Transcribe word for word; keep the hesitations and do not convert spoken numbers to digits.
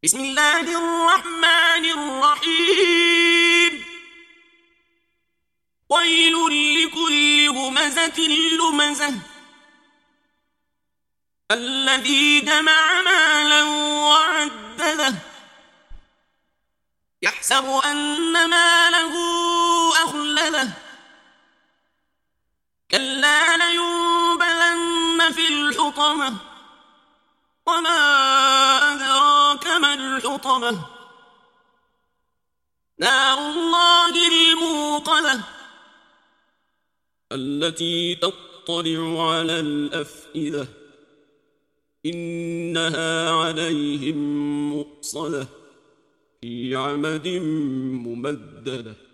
بسم الله الرحمن الرحيم. ويل لكل همزة لمزة الذي جمع مالا وعدده يحسب أن ماله أخلده كلا لينبذن في الحطمة وما أدراك ما الحطمة نار الله الموقدة التي تطلع على الأفئدة إنها عليهم مؤصدة في عمد ممددة.